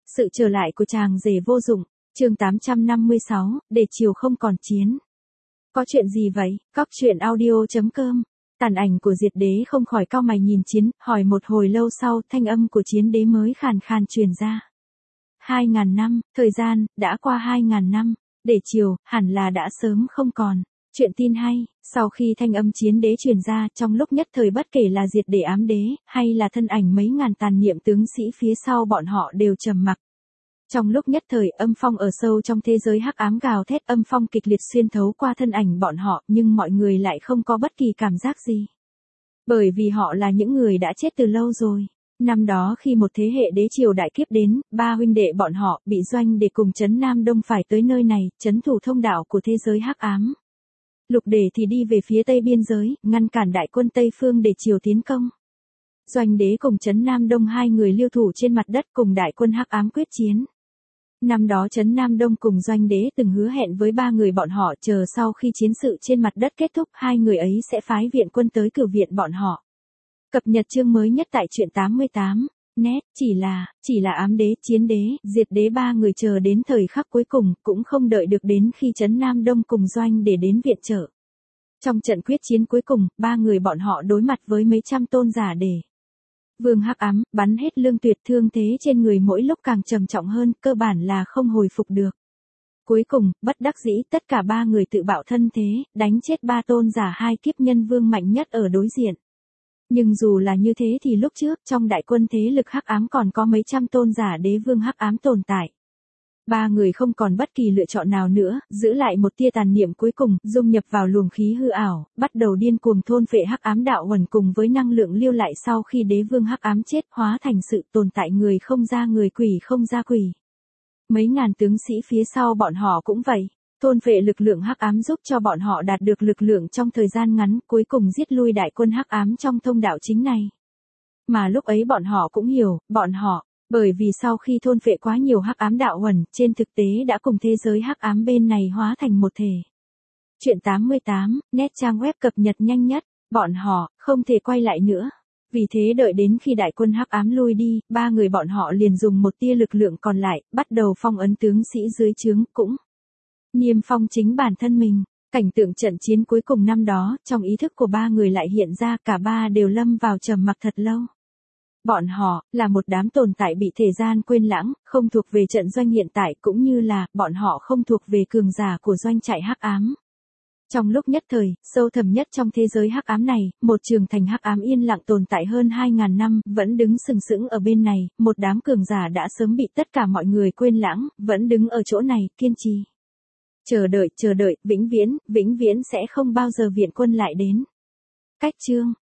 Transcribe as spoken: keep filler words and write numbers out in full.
Sự trở lại của chàng rể vô dụng, chương tám trăm năm mươi sáu, để chiều không còn chiến. Có chuyện gì vậy? Cóc truyện audio chấm com. Tàn ảnh của Diệt Đế không khỏi cau mày nhìn Chiến, hỏi một hồi lâu sau, thanh âm của Chiến Đế mới khàn khàn truyền ra. Hai ngàn năm, thời gian, đã qua hai ngàn năm, để chiều, hẳn là đã sớm không còn. Chuyện tin hay, sau khi thanh âm Chiến Đế truyền ra, trong lúc nhất thời bất kể là Diệt Đế ám đế, hay là thân ảnh mấy ngàn tàn niệm tướng sĩ phía sau bọn họ đều trầm mặc. Trong lúc nhất thời âm phong ở sâu trong thế giới hắc ám gào thét, âm phong kịch liệt xuyên thấu qua thân ảnh bọn họ, nhưng mọi người lại không có bất kỳ cảm giác gì. Bởi vì họ là những người đã chết từ lâu rồi. Năm đó khi một thế hệ đế triều đại kiếp đến, ba huynh đệ bọn họ bị Doanh Đề cùng Trấn Nam Đông phải tới nơi này, trấn thủ thông đạo của thế giới hắc ám. Lục Đề thì đi về phía tây biên giới, ngăn cản đại quân Tây Phương để triều tiến công. Doanh Đế cùng Trấn Nam Đông hai người lưu thủ trên mặt đất cùng đại quân hắc ám quyết chiến. Năm đó Trấn Nam Đông cùng Doanh Đế từng hứa hẹn với ba người bọn họ chờ sau khi chiến sự trên mặt đất kết thúc, hai người ấy sẽ phái viện quân tới cử viện bọn họ. Cập nhật chương mới nhất tại truyện tám mươi tám, net, chỉ là, chỉ là ám đế, chiến đế, diệt đế ba người chờ đến thời khắc cuối cùng, cũng không đợi được đến khi Trấn Nam Đông cùng Doanh để đến viện trợ. Trong trận quyết chiến cuối cùng, ba người bọn họ đối mặt với mấy trăm tôn giả để. Vương hắc ám, bắn hết lương tuyệt, thương thế trên người mỗi lúc càng trầm trọng hơn, cơ bản là không hồi phục được. Cuối cùng, bất đắc dĩ, tất cả ba người tự bạo thân thế, đánh chết ba tôn giả hai kiếp nhân vương mạnh nhất ở đối diện. Nhưng dù là như thế thì lúc trước, trong đại quân thế lực hắc ám còn có mấy trăm tôn giả đế vương hắc ám tồn tại. Ba người không còn bất kỳ lựa chọn nào nữa, giữ lại một tia tàn niệm cuối cùng, dung nhập vào luồng khí hư ảo, bắt đầu điên cuồng thôn phệ hắc ám đạo huẩn cùng với năng lượng lưu lại sau khi đế vương hắc ám chết, hóa thành sự tồn tại người không ra người, quỷ không ra quỷ. Mấy ngàn tướng sĩ phía sau bọn họ cũng vậy, thôn phệ lực lượng hắc ám giúp cho bọn họ đạt được lực lượng trong thời gian ngắn, cuối cùng giết lui đại quân hắc ám trong thông đạo chính này. Mà lúc ấy bọn họ cũng hiểu, bọn họ bởi vì sau khi thôn phệ quá nhiều hắc ám đạo huẩn, trên thực tế đã cùng thế giới hắc ám bên này hóa thành một thể. Chuyện tám mươi tám, net trang web cập nhật nhanh nhất, bọn họ không thể quay lại nữa. Vì thế đợi đến khi đại quân hắc ám lui đi, ba người bọn họ liền dùng một tia lực lượng còn lại, bắt đầu phong ấn tướng sĩ dưới trướng, cũng niêm phong chính bản thân mình. Cảnh tượng trận chiến cuối cùng năm đó, trong ý thức của ba người lại hiện ra, cả ba đều lâm vào trầm mặc thật lâu. Bọn họ, là một đám tồn tại bị thời gian quên lãng, không thuộc về trận doanh hiện tại, cũng như là, bọn họ không thuộc về cường giả của doanh trại hắc ám. Trong lúc nhất thời, sâu thẳm nhất trong thế giới hắc ám này, một trường thành hắc ám yên lặng tồn tại hơn hai ngàn năm, vẫn đứng sừng sững ở bên này, một đám cường giả đã sớm bị tất cả mọi người quên lãng, vẫn đứng ở chỗ này, kiên trì. Chờ đợi, chờ đợi, vĩnh viễn, vĩnh viễn sẽ không bao giờ viện quân lại đến. Cách chương.